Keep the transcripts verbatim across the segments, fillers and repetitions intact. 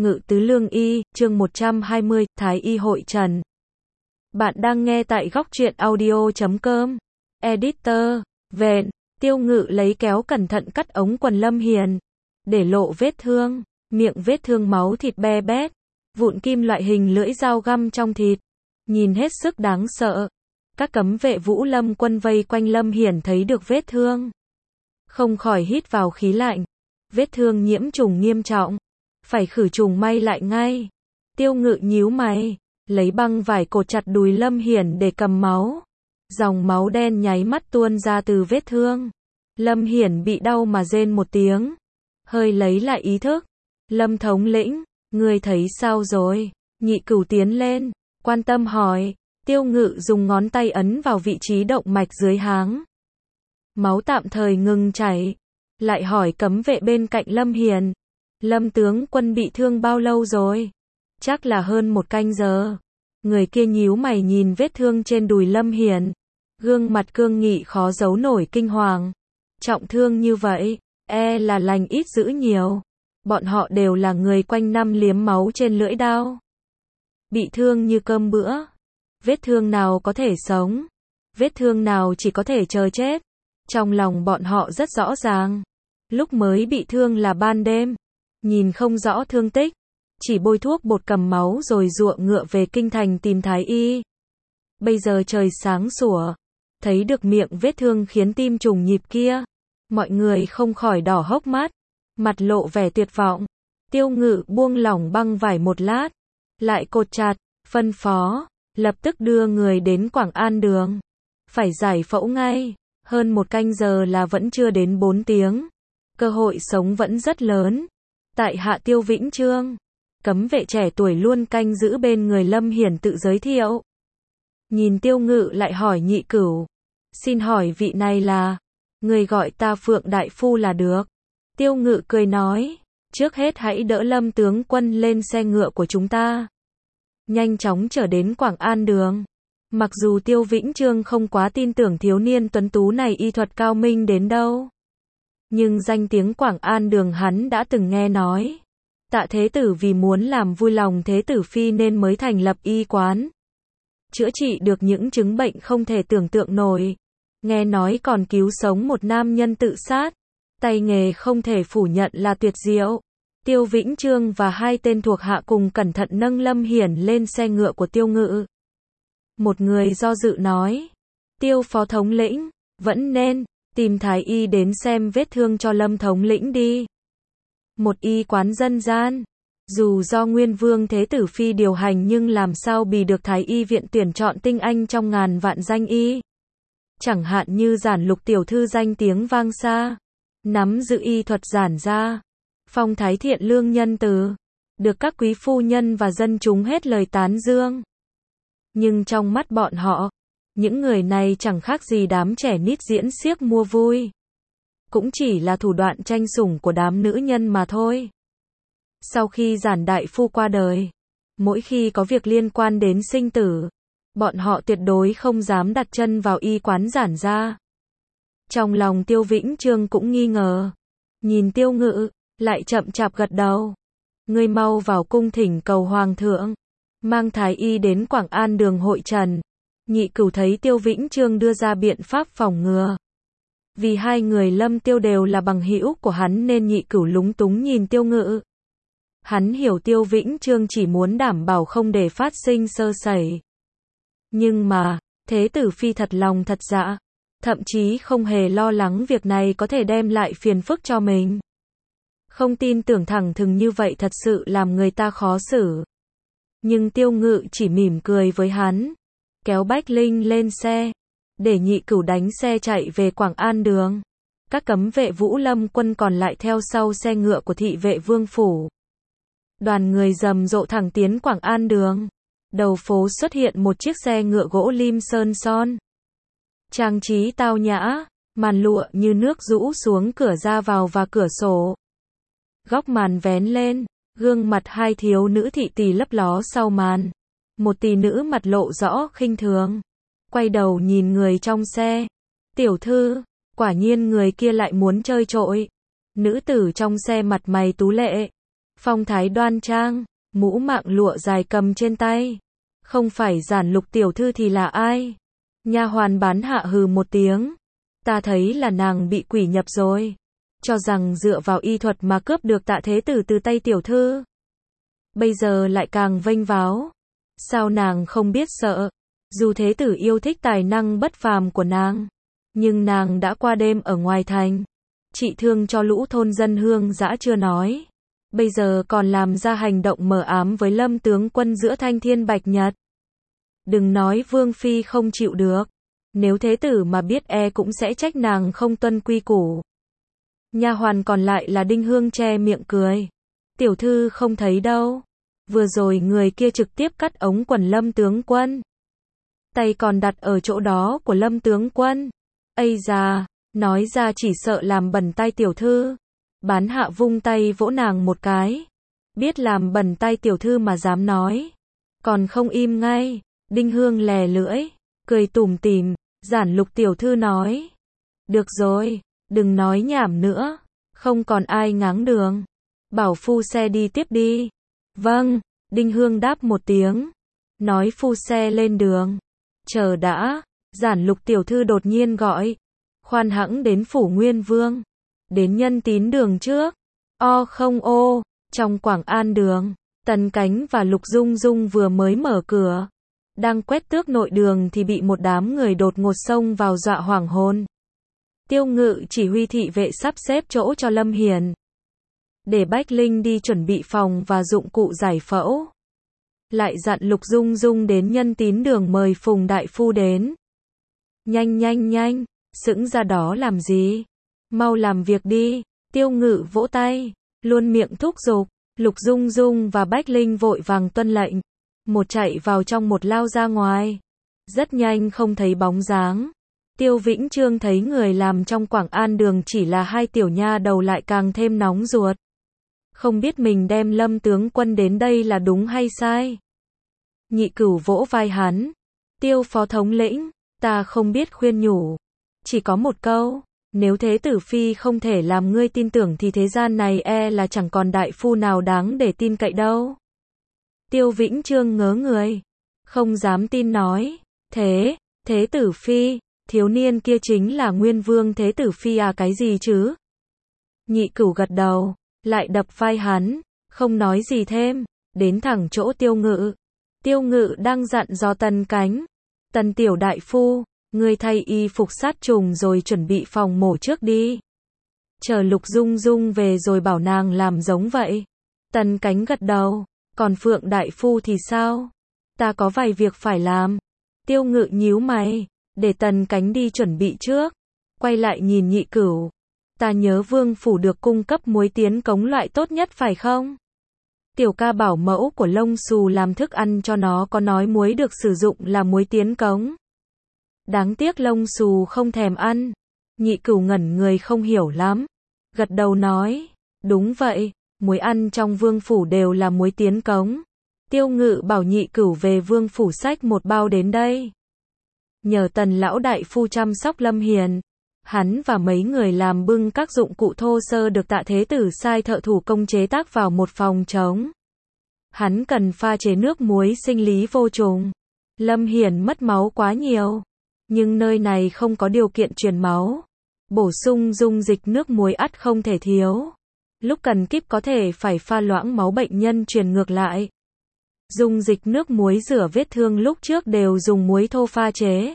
Ngự tứ lương y, chương một trăm hai mươi, Thái y hội trần. Bạn đang nghe tại góc truyện audio chấm com. Editor, vện, Tiêu Ngự lấy kéo cẩn thận cắt ống quần Lâm Hiền, để lộ vết thương, miệng vết thương máu thịt be bét, vụn kim loại hình lưỡi dao găm trong thịt, nhìn hết sức đáng sợ. Các cấm vệ Vũ Lâm quân vây quanh Lâm Hiền thấy được vết thương, không khỏi hít vào khí lạnh. Vết thương nhiễm trùng nghiêm trọng, phải khử trùng may lại ngay. Tiêu Ngự nhíu mày, lấy băng vải cột chặt đùi Lâm Hiền để cầm máu. Dòng máu đen nháy mắt tuôn ra từ vết thương. Lâm Hiền bị đau mà rên một tiếng, hơi lấy lại ý thức. Lâm thống lĩnh, ngươi thấy sao rồi? Nhị Cửu tiến lên, quan tâm hỏi. Tiêu Ngự dùng ngón tay ấn vào vị trí động mạch dưới háng. Máu tạm thời ngừng chảy. Lại hỏi cấm vệ bên cạnh Lâm Hiền. Lâm tướng quân bị thương bao lâu rồi? Chắc là hơn một canh giờ. Người kia nhíu mày nhìn vết thương trên đùi Lâm Hiền. Gương mặt cương nghị khó giấu nổi kinh hoàng. Trọng thương như vậy, e là lành ít dữ nhiều. Bọn họ đều là người quanh năm liếm máu trên lưỡi đao. Bị thương như cơm bữa. Vết thương nào có thể sống? Vết thương nào chỉ có thể chờ chết? Trong lòng bọn họ rất rõ ràng. Lúc mới bị thương là ban đêm, nhìn không rõ thương tích, chỉ bôi thuốc bột cầm máu rồi giụa ngựa về kinh thành tìm thái y. Bây giờ trời sáng sủa, thấy được miệng vết thương khiến tim trùng nhịp kia, mọi người không khỏi đỏ hốc mắt, mặt lộ vẻ tuyệt vọng. Tiêu Ngự buông lỏng băng vải một lát, lại cột chặt, phân phó, lập tức đưa người đến Quảng An đường, phải giải phẫu ngay. Hơn một canh giờ là vẫn chưa đến bốn tiếng. Cơ hội sống vẫn rất lớn. Tại hạ Tiêu Vĩnh Chương, cấm vệ trẻ tuổi luôn canh giữ bên người Lâm Hiền tự giới thiệu. Nhìn Tiêu Ngự lại hỏi Nhị Cửu. Xin hỏi vị này là? Người gọi ta Phượng Đại Phu là được. Tiêu Ngự cười nói. Trước hết hãy đỡ Lâm tướng quân lên xe ngựa của chúng ta. Nhanh chóng trở đến Quảng An đường. Mặc dù Tiêu Vĩnh Chương không quá tin tưởng thiếu niên tuấn tú này y thuật cao minh đến đâu, nhưng danh tiếng Quảng An đường hắn đã từng nghe nói. Tạ Thế Tử vì muốn làm vui lòng Thế Tử Phi nên mới thành lập y quán, chữa trị được những chứng bệnh không thể tưởng tượng nổi. Nghe nói còn cứu sống một nam nhân tự sát. Tay nghề không thể phủ nhận là tuyệt diệu. Tiêu Vĩnh Chương và hai tên thuộc hạ cùng cẩn thận nâng Lâm Hiền lên xe ngựa của Tiêu Ngự. Một người do dự nói. Tiêu phó thống lĩnh, vẫn nên tìm thái y đến xem vết thương cho Lâm thống lĩnh đi. Một y quán dân gian, dù do Nguyên Vương Thế Tử Phi điều hành nhưng làm sao bì được thái y viện tuyển chọn tinh anh trong ngàn vạn danh y. Chẳng hạn như Giản Lục tiểu thư danh tiếng vang xa, nắm giữ y thuật giản gia, phong thái thiện lương nhân từ, được các quý phu nhân và dân chúng hết lời tán dương. Nhưng trong mắt bọn họ, những người này chẳng khác gì đám trẻ nít diễn xiếc mua vui. Cũng chỉ là thủ đoạn tranh sủng của đám nữ nhân mà thôi. Sau khi Giản đại phu qua đời, mỗi khi có việc liên quan đến sinh tử, bọn họ tuyệt đối không dám đặt chân vào y quán Giản gia. Trong lòng Tiêu Vĩnh Chương cũng nghi ngờ. Nhìn Tiêu Ngự, lại chậm chạp gật đầu. Ngươi mau vào cung thỉnh cầu hoàng thượng, mang thái y đến Quảng An đường hội trần. Nhị Cửu thấy Tiêu Vĩnh Chương đưa ra biện pháp phòng ngừa. Vì hai người Lâm Tiêu đều là bằng hữu của hắn nên Nhị Cửu lúng túng nhìn Tiêu Ngự. Hắn hiểu Tiêu Vĩnh Chương chỉ muốn đảm bảo không để phát sinh sơ sẩy. Nhưng mà, Thế Tử Phi thật lòng thật dạ, thậm chí không hề lo lắng việc này có thể đem lại phiền phức cho mình. Không tin tưởng thẳng thừng như vậy thật sự làm người ta khó xử. Nhưng Tiêu Ngự chỉ mỉm cười với hắn, kéo Bách Linh lên xe, để Nhị Cửu đánh xe chạy về Quảng An đường. Các cấm vệ Vũ Lâm quân còn lại theo sau xe ngựa của thị vệ Vương phủ. Đoàn người rầm rộ thẳng tiến Quảng An đường. Đầu phố xuất hiện một chiếc xe ngựa gỗ lim sơn son, trang trí tao nhã, màn lụa như nước rũ xuống cửa ra vào và cửa sổ. Góc màn vén lên, gương mặt hai thiếu nữ thị tỳ lấp ló sau màn. Một tỷ nữ mặt lộ rõ khinh thường, quay đầu nhìn người trong xe. Tiểu thư, quả nhiên người kia lại muốn chơi trội. Nữ tử trong xe mặt mày tú lệ, phong thái đoan trang, mũ mạng lụa dài cầm trên tay. Không phải Giản Lục tiểu thư thì là ai? Nha hoàn bán hạ hừ một tiếng. Ta thấy là nàng bị quỷ nhập rồi. Cho rằng dựa vào y thuật mà cướp được Tạ Thế Tử từ tay tiểu thư. Bây giờ lại càng vênh váo. Sao nàng không biết sợ? Dù Thế Tử yêu thích tài năng bất phàm của nàng, nhưng nàng đã qua đêm ở ngoài thành, trị thương cho lũ thôn dân hương dã chưa nói. Bây giờ còn làm ra hành động mờ ám với Lâm tướng quân giữa thanh thiên bạch nhật. Đừng nói Vương Phi không chịu được. Nếu Thế Tử mà biết e cũng sẽ trách nàng không tuân quy củ. Nha hoàn còn lại là Đinh Hương che miệng cười. Tiểu thư không thấy đâu. Vừa rồi người kia trực tiếp cắt ống quần Lâm tướng quân. Tay còn đặt ở chỗ đó của Lâm tướng quân. Ây da, nói ra chỉ sợ làm bẩn tay tiểu thư. Bán hạ vung tay vỗ nàng một cái. Biết làm bẩn tay tiểu thư mà dám nói. Còn không im ngay. Đinh Hương lè lưỡi, cười tủm tỉm. Giản Lục tiểu thư nói. Được rồi, đừng nói nhảm nữa. Không còn ai ngáng đường. Bảo phu xe đi tiếp đi. Vâng, Đinh Hương đáp một tiếng. Nói phu xe lên đường. Chờ đã, Giản Lục tiểu thư đột nhiên gọi. Khoan hãng đến phủ Nguyên Vương. Đến Nhân Tín đường trước. O không ô, trong Quảng An đường, Tần Cánh và Lục Dung Dung vừa mới mở cửa. Đang quét tước nội đường thì bị một đám người đột ngột xông vào dọa hoảng hồn. Tiêu Ngự chỉ huy thị vệ sắp xếp chỗ cho Lâm Hiền. Để Bách Linh đi chuẩn bị phòng và dụng cụ giải phẫu. Lại dặn Lục Dung Dung đến Nhân Tín đường mời Phùng đại phu đến. Nhanh nhanh nhanh, sững ra đó làm gì? Mau làm việc đi. Tiêu Ngự vỗ tay, luôn miệng thúc giục. Lục Dung Dung và Bách Linh vội vàng tuân lệnh. Một chạy vào trong một lao ra ngoài. Rất nhanh không thấy bóng dáng. Tiêu Vĩnh Chương thấy người làm trong Quảng An đường chỉ là hai tiểu nha đầu lại càng thêm nóng ruột. Không biết mình đem Lâm tướng quân đến đây là đúng hay sai. Nhị Cửu vỗ vai hắn. Tiêu phó thống lĩnh, ta không biết khuyên nhủ. Chỉ có một câu, nếu Thế Tử Phi không thể làm ngươi tin tưởng thì thế gian này e là chẳng còn đại phu nào đáng để tin cậy đâu. Tiêu Vĩnh Chương ngớ người. Không dám tin nói. Thế, Thế Tử Phi, thiếu niên kia chính là Nguyên Vương Thế Tử Phi à cái gì chứ? Nhị Cửu gật đầu, lại đập vai hắn, không nói gì thêm, đến thẳng chỗ Tiêu Ngự. Tiêu Ngự đang dặn dò Tần Cánh. Tần tiểu đại phu, ngươi thay y phục sát trùng rồi chuẩn bị phòng mổ trước đi. Chờ Lục Dung Dung về rồi bảo nàng làm giống vậy. Tần Cánh gật đầu. Còn Phượng đại phu thì sao? Ta có vài việc phải làm. Tiêu Ngự nhíu mày, để Tần Cánh đi chuẩn bị trước. Quay lại nhìn Nhị Cửu. Ta nhớ Vương phủ được cung cấp muối tiến cống loại tốt nhất phải không? Tiểu ca bảo mẫu của Lông Xù làm thức ăn cho nó có nói muối được sử dụng là muối tiến cống. Đáng tiếc Lông Xù không thèm ăn. Nhị Cửu ngẩn người không hiểu lắm. Gật đầu nói, đúng vậy. Muối ăn trong Vương phủ đều là muối tiến cống. Tiêu Ngự bảo Nhị Cửu về Vương phủ xách một bao đến đây. Nhờ Tần lão đại phu chăm sóc Lâm Hiền. Hắn và mấy người làm bưng các dụng cụ thô sơ được Tạ Thế Tử sai thợ thủ công chế tác vào một phòng trống. Hắn cần pha chế nước muối sinh lý vô trùng. Lâm Hiền mất máu quá nhiều, nhưng nơi này không có điều kiện truyền máu. Bổ sung dung dịch nước muối ắt không thể thiếu. Lúc cần kíp có thể phải pha loãng máu bệnh nhân truyền ngược lại. Dung dịch nước muối rửa vết thương lúc trước đều dùng muối thô pha chế.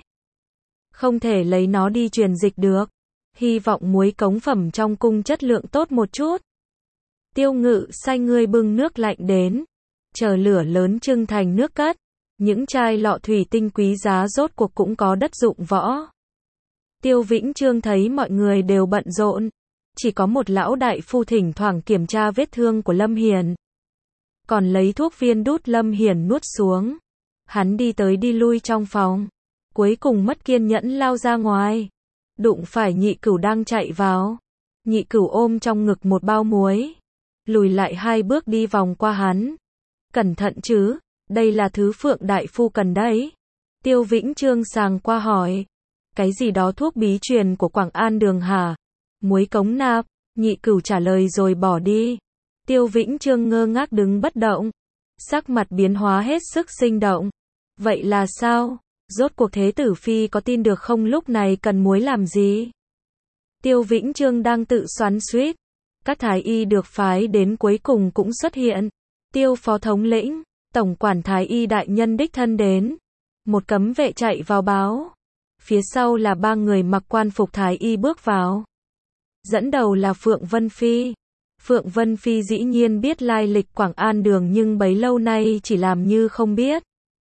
Không thể lấy nó đi truyền dịch được. Hy vọng muối cống phẩm trong cung chất lượng tốt một chút. Tiêu Ngự sai người bưng nước lạnh đến. Chờ lửa lớn trưng thành nước cất. Những chai lọ thủy tinh quý giá rốt cuộc cũng có đất dụng võ. Tiêu Vĩnh Chương thấy mọi người đều bận rộn. Chỉ có một lão đại phu thỉnh thoảng kiểm tra vết thương của Lâm Hiền. Còn lấy thuốc viên đút Lâm Hiền nuốt xuống. Hắn đi tới đi lui trong phòng. Cuối cùng mất kiên nhẫn lao ra ngoài. Đụng phải Nhị Cửu đang chạy vào. Nhị Cửu ôm trong ngực một bao muối. Lùi lại hai bước đi vòng qua hắn. Cẩn thận chứ, đây là thứ Phượng đại phu cần đấy. Tiêu Vĩnh Chương sàng qua hỏi. Cái gì đó thuốc bí truyền của Quảng An đường hả? Muối cống nạp. Nhị Cửu trả lời rồi bỏ đi. Tiêu Vĩnh Chương ngơ ngác đứng bất động, sắc mặt biến hóa hết sức sinh động. Vậy là sao? Rốt cuộc Thế Tử Phi có tin được không, lúc này cần muối làm gì? Tiêu Vĩnh Chương đang tự xoắn xuýt. Các thái y được phái đến cuối cùng cũng xuất hiện. Tiêu phó thống lĩnh, tổng quản thái y đại nhân đích thân đến. Một cấm vệ chạy vào báo. Phía sau là ba người mặc quan phục thái y bước vào. Dẫn đầu là Phượng Vân Phi. Phượng Vân Phi dĩ nhiên biết lai lịch Quảng An Đường nhưng bấy lâu nay chỉ làm như không biết.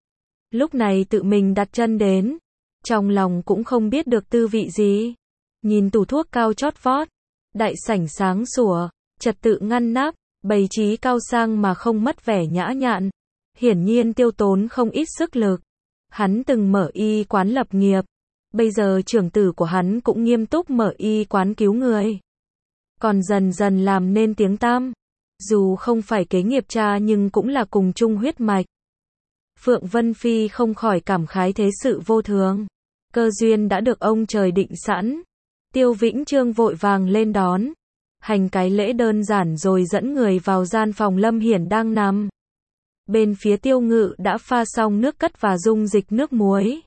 Lúc này tự mình đặt chân đến, trong lòng cũng không biết được tư vị gì. Nhìn tủ thuốc cao chót vót, đại sảnh sáng sủa, trật tự ngăn nắp, bày trí cao sang mà không mất vẻ nhã nhặn. Hiển nhiên tiêu tốn không ít sức lực. Hắn từng mở y quán lập nghiệp. Bây giờ trưởng tử của hắn cũng nghiêm túc mở y quán cứu người. Còn dần dần làm nên tiếng tăm. Dù không phải kế nghiệp cha nhưng cũng là cùng chung huyết mạch. Phượng Vân Phi không khỏi cảm khái thế sự vô thường. Cơ duyên đã được ông trời định sẵn. Tiêu Vĩnh Chương vội vàng lên đón. Hành cái lễ đơn giản rồi dẫn người vào gian phòng Lâm Hiển đang nằm. Bên phía Tiêu Ngự đã pha xong nước cất và dung dịch nước muối.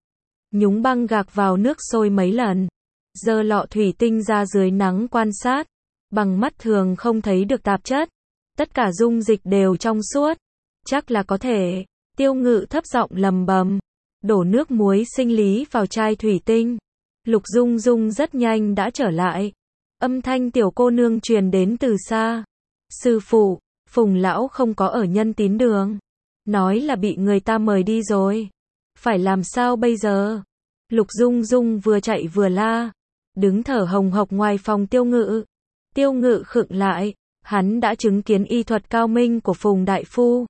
Nhúng băng gạc vào nước sôi mấy lần. Giơ lọ thủy tinh ra dưới nắng quan sát. Bằng mắt thường không thấy được tạp chất. Tất cả dung dịch đều trong suốt. Chắc là có thể. Tiêu Ngự thấp giọng lầm bầm. Đổ nước muối sinh lý vào chai thủy tinh. Lục Dung Dung rất nhanh đã trở lại. Âm thanh tiểu cô nương truyền đến từ xa. Sư phụ, Phùng lão không có ở Nhân Tín Đường. Nói là bị người ta mời đi rồi. Phải làm sao bây giờ? Lục Dung Dung vừa chạy vừa la. Đứng thở hồng hộc ngoài phòng Tiêu Ngự. Tiêu Ngự khựng lại. Hắn đã chứng kiến y thuật cao minh của Phùng đại phu.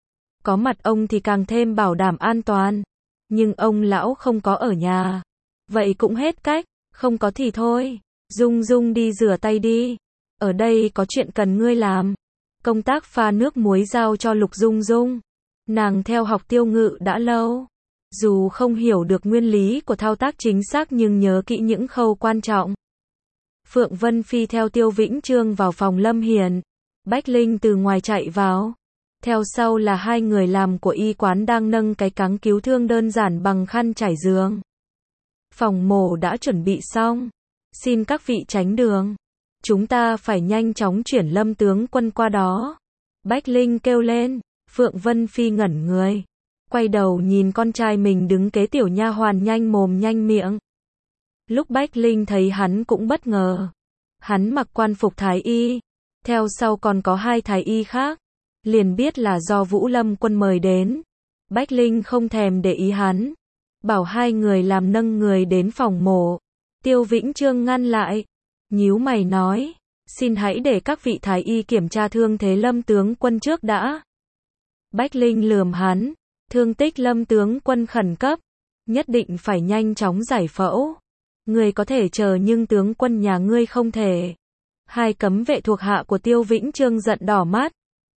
Có mặt ông thì càng thêm bảo đảm an toàn. Nhưng ông lão không có ở nhà. Vậy cũng hết cách. Không có thì thôi. Dung Dung đi rửa tay đi. Ở đây có chuyện cần ngươi làm. Công tác pha nước muối giao cho Lục Dung Dung. Nàng theo học Tiêu Ngự đã lâu. Dù không hiểu được nguyên lý của thao tác chính xác nhưng nhớ kỹ những khâu quan trọng. Phượng Vân Phi theo Tiêu Vĩnh Chương vào phòng Lâm Hiển. Bách Linh từ ngoài chạy vào. Theo sau là hai người làm của y quán đang nâng cái cáng cứu thương đơn giản bằng khăn trải giường. Phòng mổ đã chuẩn bị xong. Xin các vị tránh đường. Chúng ta phải nhanh chóng chuyển Lâm tướng quân qua đó. Bách Linh kêu lên. Phượng Vân Phi ngẩn người. Quay đầu nhìn con trai mình đứng kế tiểu nha hoàn nhanh mồm nhanh miệng. Lúc Bách Linh thấy hắn cũng bất ngờ. Hắn mặc quan phục thái y. Theo sau còn có hai thái y khác. Liền biết là do Vũ Lâm quân mời đến. Bách Linh không thèm để ý hắn. Bảo hai người làm nâng người đến phòng mổ. Tiêu Vĩnh Chương ngăn lại. Nhíu mày nói. Xin hãy để các vị thái y kiểm tra thương thế Lâm tướng quân trước đã. Bách Linh lườm hắn. Thương tích Lâm tướng quân khẩn cấp. Nhất định phải nhanh chóng giải phẫu. Người có thể chờ nhưng tướng quân nhà ngươi không thể. Hai cấm vệ thuộc hạ của Tiêu Vĩnh Chương giận đỏ mắt.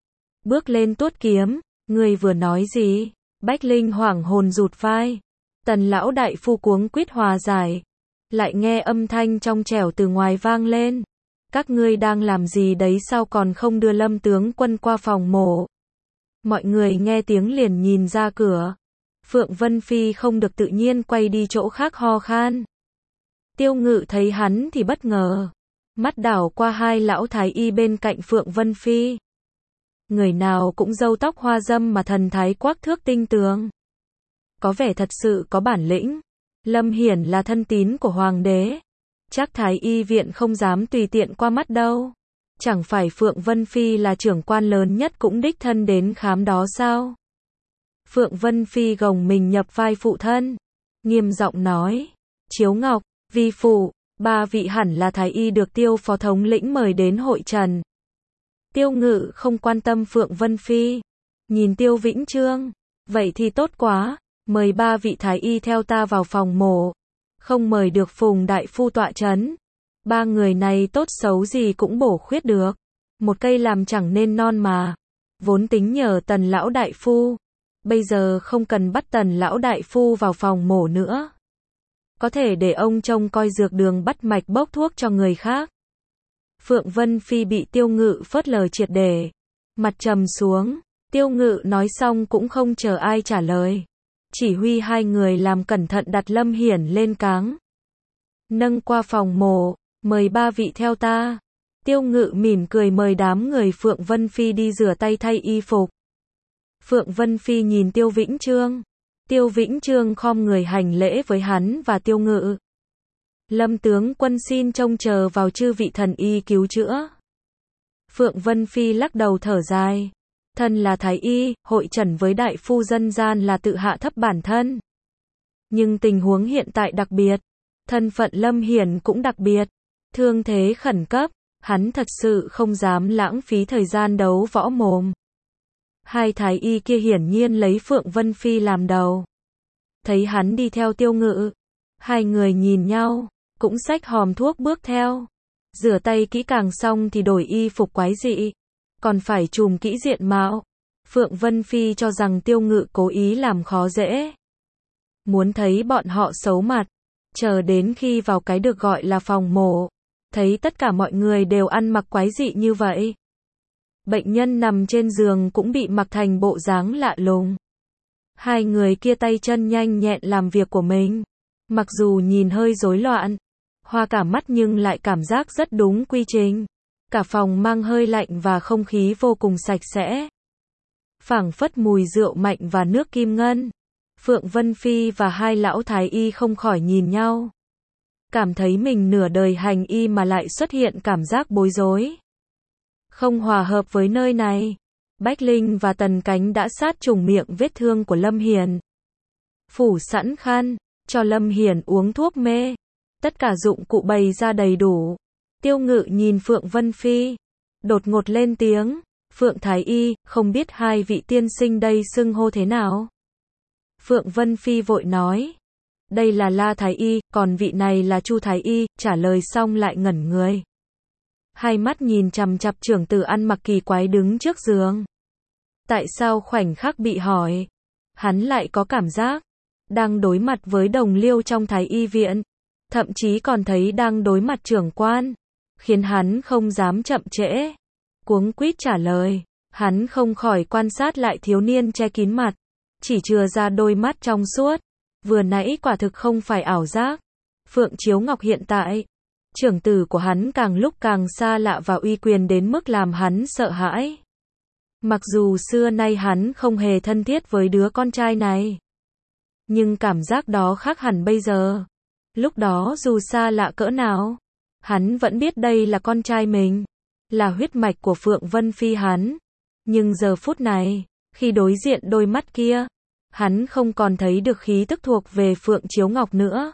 Bước lên tuốt kiếm. Ngươi vừa nói gì? Bách Linh hoảng hồn rụt vai. Tần lão đại phu cuống quýt hòa giải. Lại nghe âm thanh trong trẻo từ ngoài vang lên. Các ngươi đang làm gì đấy, sao còn không đưa Lâm tướng quân qua phòng mổ? Mọi người nghe tiếng liền nhìn ra cửa. Phượng Vân Phi không được tự nhiên quay đi chỗ khác ho khan. Tiêu Ngự thấy hắn thì bất ngờ. Mắt đảo qua hai lão thái y bên cạnh Phượng Vân Phi. Người nào cũng râu tóc hoa dâm mà thần thái quắc thước tinh tường. Có vẻ thật sự có bản lĩnh. Lâm Hiển là thân tín của hoàng đế. Chắc thái y viện không dám tùy tiện qua mắt đâu. Chẳng phải Phượng Vân Phi là trưởng quan lớn nhất cũng đích thân đến khám đó sao? Phượng Vân Phi gồng mình nhập vai phụ thân. Nghiêm giọng nói. Chiếu Ngọc, Vi Phụ, ba vị hẳn là thái y được Tiêu phó thống lĩnh mời đến hội trần. Tiêu Ngự không quan tâm Phượng Vân Phi. Nhìn Tiêu Vĩnh Chương. Vậy thì tốt quá. Mời ba vị thái y theo ta vào phòng mổ. Không mời được Phùng đại phu tọa chấn. Ba người này tốt xấu gì cũng bổ khuyết được. Một cây làm chẳng nên non mà. Vốn tính nhờ Tần lão đại phu. Bây giờ không cần bắt Tần lão đại phu vào phòng mổ nữa. Có thể để ông trông coi dược đường bắt mạch bốc thuốc cho người khác. Phượng Vân Phi bị Tiêu Ngự phớt lờ triệt để. Mặt trầm xuống, Tiêu Ngự nói xong cũng không chờ ai trả lời. Chỉ huy hai người làm cẩn thận đặt Lâm Hiển lên cáng. Nâng qua phòng mổ, mời ba vị theo ta. Tiêu Ngự mỉm cười mời đám người Phượng Vân Phi đi rửa tay thay y phục. Phượng Vân Phi nhìn Tiêu Vĩnh Trương. Tiêu Vĩnh Trương khom người hành lễ với hắn và Tiêu Ngự. Lâm tướng quân xin trông chờ vào chư vị thần y cứu chữa. Phượng Vân Phi lắc đầu thở dài. Thân là thái y, hội trần với đại phu dân gian là tự hạ thấp bản thân. Nhưng tình huống hiện tại đặc biệt. Thân phận Lâm Hiển cũng đặc biệt. Thương thế khẩn cấp. Hắn thật sự không dám lãng phí thời gian đấu võ mồm. Hai thái y kia hiển nhiên lấy Phượng Vân Phi làm đầu. Thấy hắn đi theo Tiêu Ngự. Hai người nhìn nhau, cũng xách hòm thuốc bước theo. Rửa tay kỹ càng xong thì đổi y phục quái dị. Còn phải trùm kỹ diện mạo. Phượng Vân Phi cho rằng Tiêu Ngự cố ý làm khó dễ. Muốn thấy bọn họ xấu mặt. Chờ đến khi vào cái được gọi là phòng mổ. Thấy tất cả mọi người đều ăn mặc quái dị như vậy. Bệnh nhân nằm trên giường cũng bị mặc thành bộ dáng lạ lùng. Hai người kia tay chân nhanh nhẹn làm việc của mình. Mặc dù nhìn hơi rối loạn, hoa cả mắt nhưng lại cảm giác rất đúng quy trình. Cả phòng mang hơi lạnh và không khí vô cùng sạch sẽ. Phảng phất mùi rượu mạnh và nước kim ngân. Phượng Vân Phi và hai lão thái y không khỏi nhìn nhau. Cảm thấy mình nửa đời hành y mà lại xuất hiện cảm giác bối rối. Không hòa hợp với nơi này. Bách Linh và Tần Cánh đã sát trùng miệng vết thương của Lâm Hiển. Phủ sẵn khăn, cho Lâm Hiển uống thuốc mê. Tất cả dụng cụ bày ra đầy đủ. Tiêu Ngự nhìn Phượng Vân Phi. Đột ngột lên tiếng. Phượng Thái Y, không biết hai vị tiên sinh đây xưng hô thế nào? Phượng Vân Phi vội nói. Đây là La Thái Y, còn vị này là Chu Thái Y, trả lời xong lại ngẩn người. Hai mắt nhìn chằm chằm trưởng tử ăn mặc kỳ quái đứng trước giường. Tại sao khoảnh khắc bị hỏi, hắn lại có cảm giác đang đối mặt với đồng liêu trong Thái Y viện, thậm chí còn thấy đang đối mặt trưởng quan, khiến hắn không dám chậm trễ. Cuống quýt trả lời, hắn không khỏi quan sát lại thiếu niên che kín mặt, chỉ chừa ra đôi mắt trong suốt. Vừa nãy quả thực không phải ảo giác. Phượng Chiếu Ngọc hiện tại, trưởng tử của hắn càng lúc càng xa lạ và uy quyền đến mức làm hắn sợ hãi. Mặc dù xưa nay hắn không hề thân thiết với đứa con trai này, nhưng cảm giác đó khác hẳn bây giờ. Lúc đó dù xa lạ cỡ nào, hắn vẫn biết đây là con trai mình, là huyết mạch của Phượng Vân Phi hắn. Nhưng giờ phút này, khi đối diện đôi mắt kia, hắn không còn thấy được khí tức thuộc về Phượng Chiếu Ngọc nữa.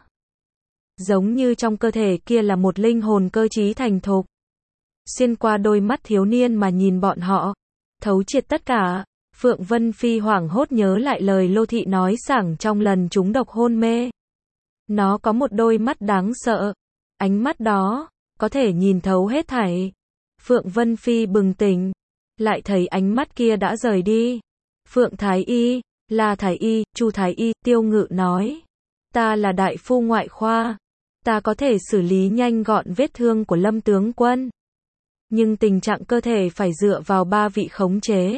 Giống như trong cơ thể kia là một linh hồn cơ trí thành thục. Xuyên qua đôi mắt thiếu niên mà nhìn bọn họ, thấu triệt tất cả. Phượng Vân Phi hoảng hốt nhớ lại lời Lô Thị nói sảng trong lần trúng độc hôn mê. Nó có một đôi mắt đáng sợ. Ánh mắt đó, có thể nhìn thấu hết thảy. Phượng Vân Phi bừng tỉnh, lại thấy ánh mắt kia đã rời đi. Phượng Thái Y, La Thái Y, Chu Thái Y, Tiêu Ngự nói. Ta là đại phu ngoại khoa. Ta có thể xử lý nhanh gọn vết thương của Lâm tướng quân. Nhưng tình trạng cơ thể phải dựa vào ba vị khống chế.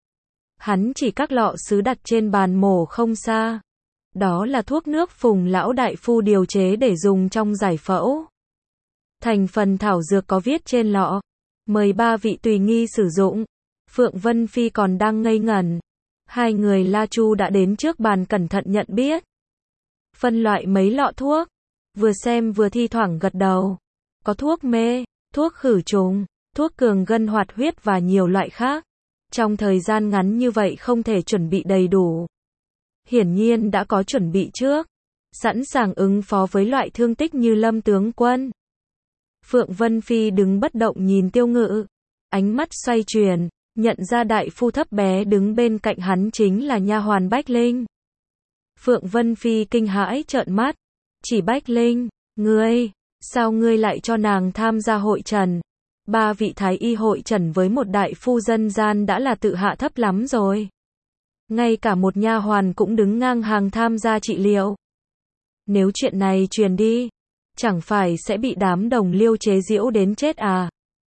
Hắn chỉ các lọ sứ đặt trên bàn mổ không xa. Đó là thuốc nước Phùng lão đại phu điều chế để dùng trong giải phẫu. Thành phần thảo dược có viết trên lọ. Mời ba vị tùy nghi sử dụng. Phượng Vân Phi còn đang ngây ngẩn. Hai người La Chu đã đến trước bàn cẩn thận nhận biết. Phân loại mấy lọ thuốc. Vừa xem vừa thi thoảng gật đầu. Có thuốc mê, thuốc khử trùng, thuốc cường gân hoạt huyết và nhiều loại khác. Trong thời gian ngắn như vậy không thể chuẩn bị đầy đủ. Hiển nhiên đã có chuẩn bị trước. Sẵn sàng ứng phó với loại thương tích như Lâm tướng quân. Phượng Vân Phi đứng bất động nhìn Tiêu Ngự. Ánh mắt xoay chuyển, nhận ra đại phu thấp bé đứng bên cạnh hắn chính là nha hoàn Bách Linh. Phượng Vân Phi kinh hãi trợn mắt. Chỉ Bách Linh, ngươi, sao ngươi lại cho nàng tham gia hội trần? Ba vị thái y hội trần với một đại phu dân gian đã là tự hạ thấp lắm rồi. Ngay cả một nha hoàn cũng đứng ngang hàng tham gia trị liệu. Nếu chuyện này truyền đi, chẳng phải sẽ bị đám đồng liêu chế giễu đến chết à?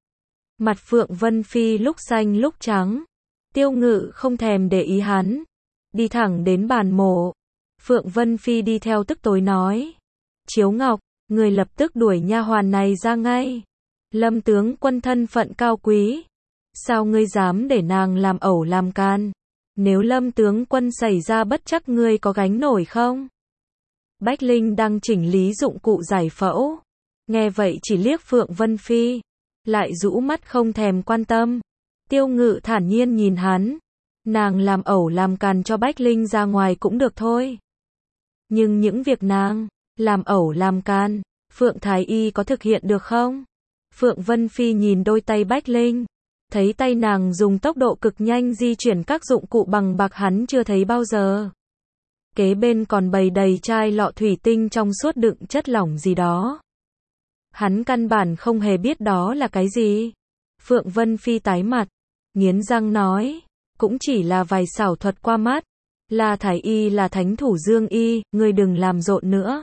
Mặt Phượng Vân Phi lúc xanh lúc trắng. Tiêu Ngự không thèm để ý hắn, đi thẳng đến bàn mổ. Phượng Vân Phi đi theo tức tối nói: Chiếu Ngọc, người lập tức đuổi nha hoàn này ra ngay. Lâm tướng quân thân phận cao quý, sao ngươi dám để nàng làm ẩu làm can? Nếu Lâm tướng quân xảy ra bất trắc ngươi có gánh nổi không? Bách Linh đang chỉnh lý dụng cụ giải phẫu, nghe vậy chỉ liếc Phượng Vân Phi, lại rũ mắt không thèm quan tâm. Tiêu Ngự thản nhiên nhìn hắn, nàng làm ẩu làm càn cho Bách Linh ra ngoài cũng được thôi. Nhưng những việc nàng làm ẩu làm can, Phượng Thái Y có thực hiện được không? Phượng Vân Phi nhìn đôi tay Bách Linh, thấy tay nàng dùng tốc độ cực nhanh di chuyển các dụng cụ bằng bạc hắn chưa thấy bao giờ. Kế bên còn bày đầy chai lọ thủy tinh trong suốt đựng chất lỏng gì đó. Hắn căn bản không hề biết đó là cái gì. Phượng Vân Phi tái mặt, nghiến răng nói, cũng chỉ là vài xảo thuật qua mắt. La Thái Y là thánh thủ Dương Y, ngươi đừng làm rộn nữa.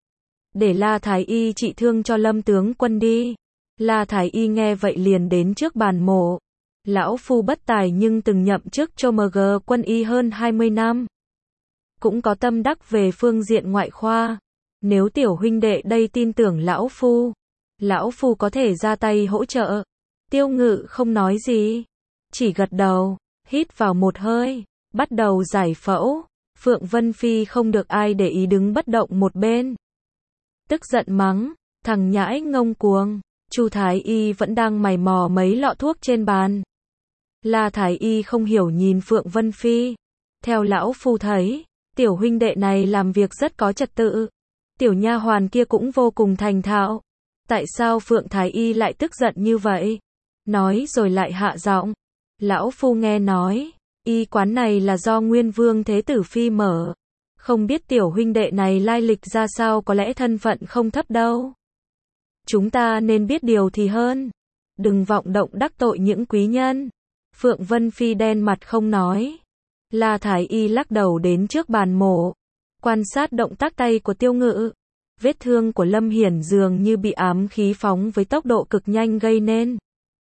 Để La Thái Y trị thương cho Lâm tướng quân đi. La Thái Y nghe vậy liền đến trước bàn mổ. Lão phu bất tài nhưng từng nhậm chức cho em giê quân y hơn hai mươi năm. Cũng có tâm đắc về phương diện ngoại khoa. Nếu tiểu huynh đệ đây tin tưởng lão phu, lão phu có thể ra tay hỗ trợ. Tiêu Ngự không nói gì, chỉ gật đầu, hít vào một hơi, bắt đầu giải phẫu. Phượng Vân Phi không được ai để ý đứng bất động một bên. Tức giận mắng, thằng nhãi ngông cuồng. Chu Thái Y vẫn đang mày mò mấy lọ thuốc trên bàn. La Thái Y không hiểu nhìn Phượng Vân Phi. Theo lão phu thấy, tiểu huynh đệ này làm việc rất có trật tự. Tiểu nha hoàn kia cũng vô cùng thành thạo. Tại sao Phượng Thái Y lại tức giận như vậy? Nói rồi lại hạ giọng. Lão phu nghe nói, y quán này là do Nguyên Vương Thế Tử Phi mở. Không biết tiểu huynh đệ này lai lịch ra sao, có lẽ thân phận không thấp đâu. Chúng ta nên biết điều thì hơn. Đừng vọng động đắc tội những quý nhân. Phượng Vân Phi đen mặt không nói. La Thái Y lắc đầu đến trước bàn mổ, quan sát động tác tay của Tiêu Ngự. Vết thương của Lâm Hiển dường như bị ám khí phóng với tốc độ cực nhanh gây nên.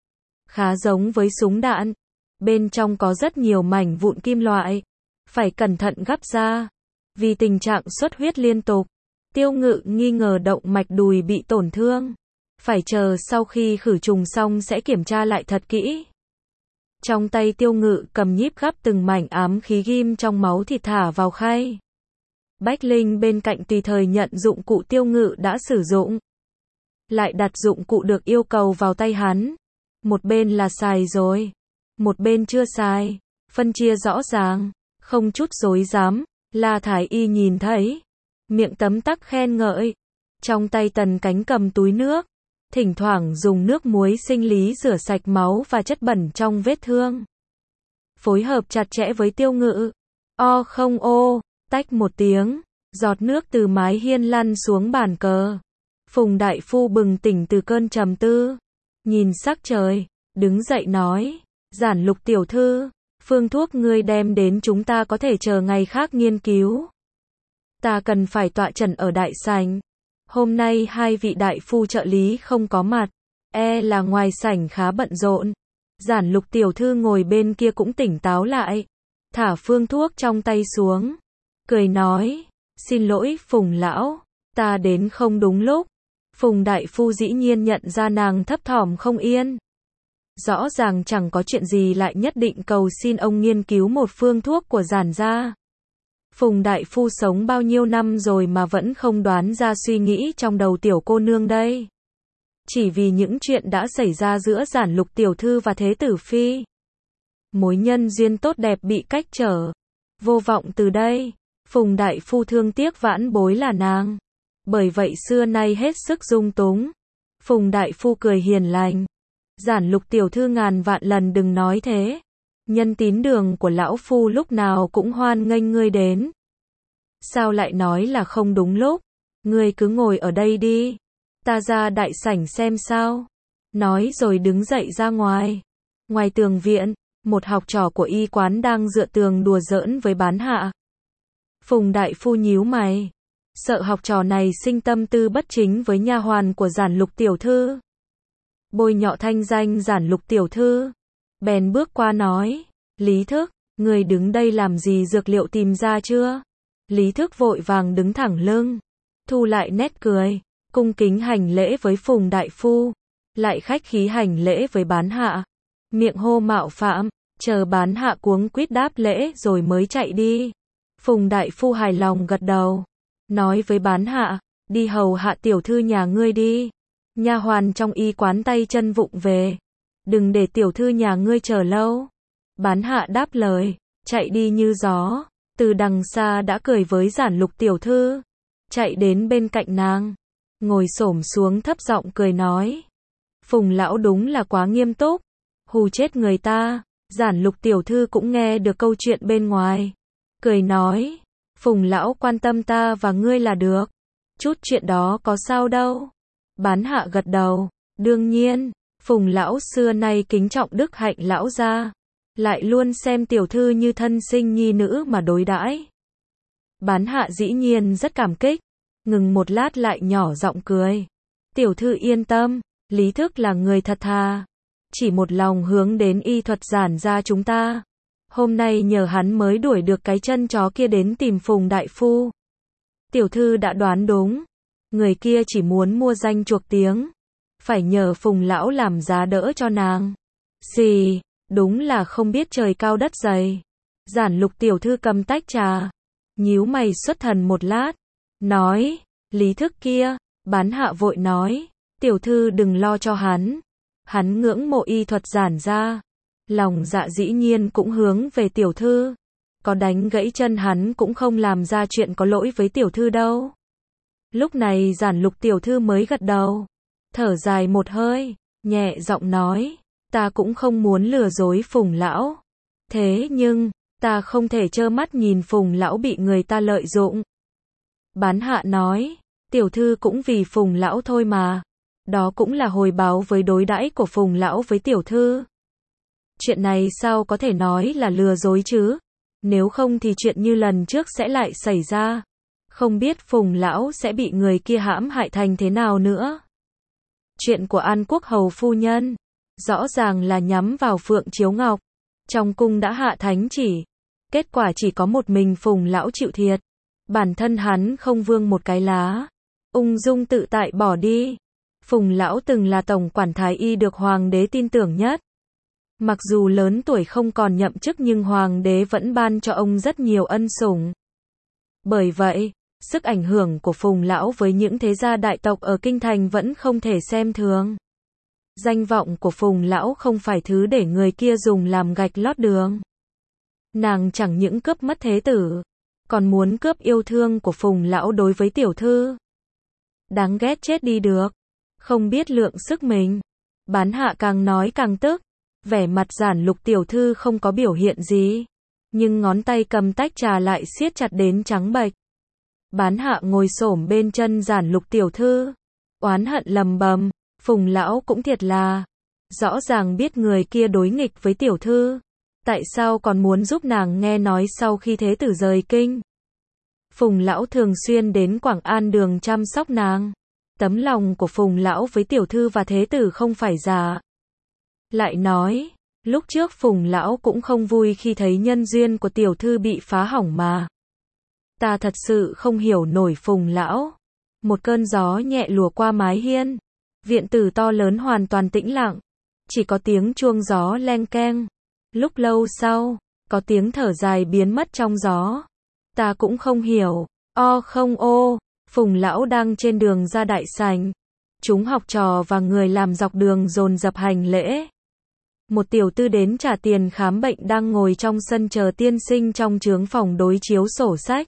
Khá giống với súng đạn. Bên trong có rất nhiều mảnh vụn kim loại. Phải cẩn thận gắp ra. Vì tình trạng xuất huyết liên tục, Tiêu Ngự nghi ngờ động mạch đùi bị tổn thương. Phải chờ sau khi khử trùng xong sẽ kiểm tra lại thật kỹ. Trong tay Tiêu Ngự cầm nhíp gắp từng mảnh ám khí ghim trong máu thịt thả vào khay. Bách Linh bên cạnh tùy thời nhận dụng cụ Tiêu Ngự đã sử dụng. Lại đặt dụng cụ được yêu cầu vào tay hắn. Một bên là xài rồi, một bên chưa xài. Phân chia rõ ràng, không chút dối dám. La Thái Y nhìn thấy, miệng tấm tắc khen ngợi. Trong tay Tần Cánh cầm túi nước, thỉnh thoảng dùng nước muối sinh lý rửa sạch máu và chất bẩn trong vết thương. Phối hợp chặt chẽ với Tiêu Ngự. O không ô, tách một tiếng, giọt nước từ mái hiên lăn xuống bàn cờ. Phùng đại phu bừng tỉnh từ cơn trầm tư, nhìn sắc trời, đứng dậy nói, Giản Lục tiểu thư, phương thuốc ngươi đem đến chúng ta có thể chờ ngày khác nghiên cứu. Ta cần phải tọa trần ở đại sảnh. Hôm nay hai vị đại phu trợ lý không có mặt, e là ngoài sảnh khá bận rộn. Giản Lục tiểu thư ngồi bên kia cũng tỉnh táo lại, thả phương thuốc trong tay xuống, cười nói, xin lỗi Phùng lão, ta đến không đúng lúc. Phùng đại phu dĩ nhiên nhận ra nàng thấp thỏm không yên. Rõ ràng chẳng có chuyện gì lại nhất định cầu xin ông nghiên cứu một phương thuốc của Giản gia. Phùng đại phu sống bao nhiêu năm rồi mà vẫn không đoán ra suy nghĩ trong đầu tiểu cô nương đây. Chỉ vì những chuyện đã xảy ra giữa Giản Lục tiểu thư và Thế Tử Phi. Mối nhân duyên tốt đẹp bị cách trở. Vô vọng từ đây, Phùng đại phu thương tiếc vãn bối là nàng. Bởi vậy xưa nay hết sức dung túng. Phùng đại phu cười hiền lành. Giản Lục tiểu thư ngàn vạn lần đừng nói thế. Nhân tín đường của lão phu lúc nào cũng hoan nghênh ngươi đến. Sao lại nói là không đúng lúc? Ngươi cứ ngồi ở đây đi. Ta ra đại sảnh xem sao. Nói rồi đứng dậy ra ngoài. Ngoài tường viện, một học trò của y quán đang dựa tường đùa giỡn với bán hạ. Phùng đại phu nhíu mày. Sợ học trò này sinh tâm tư bất chính với nha hoàn của Giản Lục tiểu thư. bôi nhọ thanh danh Giản Lục tiểu thư. Bèn bước qua nói, Lý Thức, người đứng đây làm gì, dược liệu tìm ra chưa? Lý Thức vội vàng đứng thẳng lưng, thu lại nét cười, cung kính hành lễ với Phùng đại phu, lại khách khí hành lễ với Bán Hạ, miệng hô mạo phạm, chờ Bán Hạ cuống quýt đáp lễ rồi mới chạy đi. Phùng đại phu hài lòng gật đầu, nói với Bán Hạ, đi hầu hạ tiểu thư nhà ngươi đi. Nha hoàn trong y quán tay chân vụng về, đừng để tiểu thư nhà ngươi chờ lâu. Bán Hạ đáp lời, chạy đi như gió, từ đằng xa đã cười với Giản Lục tiểu thư, chạy đến bên cạnh nàng, ngồi xổm xuống thấp giọng cười nói, Phùng lão đúng là quá nghiêm túc, hù chết người ta. Giản Lục tiểu thư cũng nghe được câu chuyện bên ngoài, cười nói, Phùng lão quan tâm ta và ngươi là được, chút chuyện đó có sao đâu. Bán Hạ gật đầu, đương nhiên, Phùng lão xưa nay kính trọng đức hạnh lão gia, lại luôn xem tiểu thư như thân sinh nhi nữ mà đối đãi. Bán Hạ dĩ nhiên rất cảm kích, ngừng một lát lại nhỏ giọng cười, tiểu thư yên tâm, Lý Thức là người thật thà, chỉ một lòng hướng đến y thuật Giản gia chúng ta. Hôm nay nhờ hắn mới đuổi được cái chân chó kia đến tìm Phùng đại phu. Tiểu thư đã đoán đúng, người kia chỉ muốn mua danh chuộc tiếng, phải nhờ Phùng lão làm giá đỡ cho nàng. Xì, đúng là không biết trời cao đất dày. Giản Lục tiểu thư cầm tách trà, nhíu mày xuất thần một lát, nói, Lý Thức kia. Bán Hạ vội nói, tiểu thư đừng lo cho hắn, hắn ngưỡng mộ y thuật Giản gia, lòng dạ dĩ nhiên cũng hướng về tiểu thư, có đánh gãy chân hắn cũng không làm ra chuyện có lỗi với tiểu thư đâu. Lúc này Giản Lục tiểu thư mới gật đầu, thở dài một hơi, nhẹ giọng nói, ta cũng không muốn lừa dối Phùng lão, thế nhưng, ta không thể trơ mắt nhìn Phùng lão bị người ta lợi dụng. Bán Hạ nói, tiểu thư cũng vì Phùng lão thôi mà, đó cũng là hồi báo với đối đãi của Phùng lão với tiểu thư. Chuyện này sao có thể nói là lừa dối chứ, nếu không thì chuyện như lần trước sẽ lại xảy ra, không biết Phùng lão sẽ bị người kia hãm hại thành thế nào nữa. Chuyện của An Quốc hầu phu nhân, rõ ràng là nhắm vào Phượng Chiếu Ngọc, trong cung đã hạ thánh chỉ, kết quả chỉ có một mình Phùng lão chịu thiệt, bản thân hắn không vương một cái lá, ung dung tự tại bỏ đi. Phùng lão từng là tổng quản thái y được hoàng đế tin tưởng nhất, mặc dù lớn tuổi không còn nhậm chức nhưng hoàng đế vẫn ban cho ông rất nhiều ân sủng. Bởi vậy, sức ảnh hưởng của Phùng lão với những thế gia đại tộc ở kinh thành vẫn không thể xem thường. Danh vọng của Phùng lão không phải thứ để người kia dùng làm gạch lót đường. Nàng chẳng những cướp mất thế tử, còn muốn cướp yêu thương của Phùng lão đối với tiểu thư. Đáng ghét chết đi được, không biết lượng sức mình. Bán Hạ càng nói càng tức, vẻ mặt Giản Lục tiểu thư không có biểu hiện gì, nhưng ngón tay cầm tách trà lại siết chặt đến trắng bệch. Bán Hạ ngồi xổm bên chân Giản Lục tiểu thư, oán hận lầm bầm, Phùng lão cũng thiệt là, rõ ràng biết người kia đối nghịch với tiểu thư, tại sao còn muốn giúp nàng nghe nói sau khi thế tử rời kinh. Phùng lão thường xuyên đến Quảng An đường chăm sóc nàng, tấm lòng của Phùng lão với tiểu thư và thế tử không phải giả. Lại nói, lúc trước Phùng lão cũng không vui khi thấy nhân duyên của tiểu thư bị phá hỏng mà. Ta thật sự không hiểu nổi Phùng lão. Một cơn gió nhẹ lùa qua mái hiên, viện tử to lớn hoàn toàn tĩnh lặng, chỉ có tiếng chuông gió leng keng. Lúc lâu sau, có tiếng thở dài biến mất trong gió. Ta cũng không hiểu. O không ô, Phùng lão đang trên đường ra đại sảnh. Chúng học trò và người làm dọc đường dồn dập hành lễ. Một tiểu tư đến trả tiền khám bệnh đang ngồi trong sân chờ tiên sinh trong trướng phòng đối chiếu sổ sách.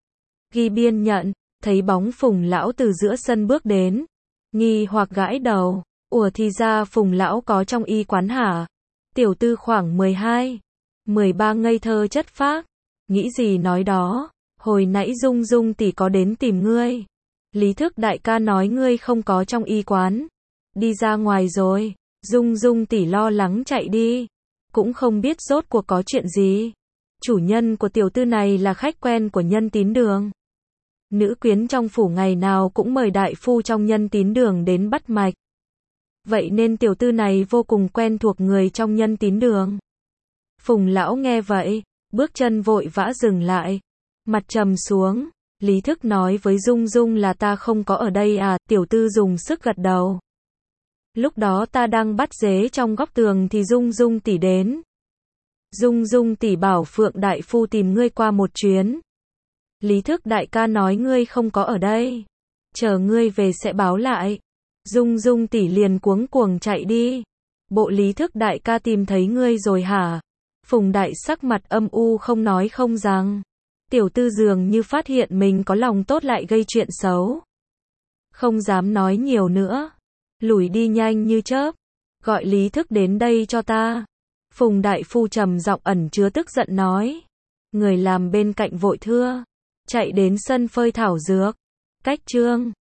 Ghi biên nhận, thấy bóng Phùng lão từ giữa sân bước đến. Nghi hoặc gãi đầu, ủa thì ra Phùng lão có trong y quán hả? Tiểu tư khoảng mười hai, mười ba ngây thơ chất phác, nghĩ gì nói đó, hồi nãy Dung Dung tỷ có đến tìm ngươi. Lý Thức đại ca nói ngươi không có trong y quán, đi ra ngoài rồi. Dung Dung tỷ lo lắng chạy đi, cũng không biết rốt cuộc có chuyện gì. Chủ nhân của tiểu tư này là khách quen của Nhân Tín Đường. Nữ quyến trong phủ ngày nào cũng mời đại phu trong Nhân Tín Đường đến bắt mạch. Vậy nên tiểu tư này vô cùng quen thuộc người trong nhân tín đường. Phùng lão nghe vậy, bước chân vội vã dừng lại, mặt trầm xuống. Lý Thức nói với Dung Dung là ta không có ở đây à, tiểu tư dùng sức gật đầu. Lúc đó ta đang bắt dế trong góc tường thì Dung Dung tỷ đến. Dung Dung tỷ bảo Phượng đại phu tìm ngươi qua một chuyến. Lý Thức đại ca nói ngươi không có ở đây. Chờ ngươi về sẽ báo lại. Dung Dung tỷ liền cuống cuồng chạy đi. Bộ Lý Thức đại ca tìm thấy ngươi rồi hả? Phùng đại sắc mặt âm u không nói không rằng. Tiểu tư dường như phát hiện mình có lòng tốt lại gây chuyện xấu. Không dám nói nhiều nữa. Lủi đi nhanh như chớp. Gọi Lý Thức đến đây cho ta. Phùng đại phu trầm giọng ẩn chứa tức giận nói. Người làm bên cạnh vội thưa. Chạy đến sân phơi thảo dược. Cách chương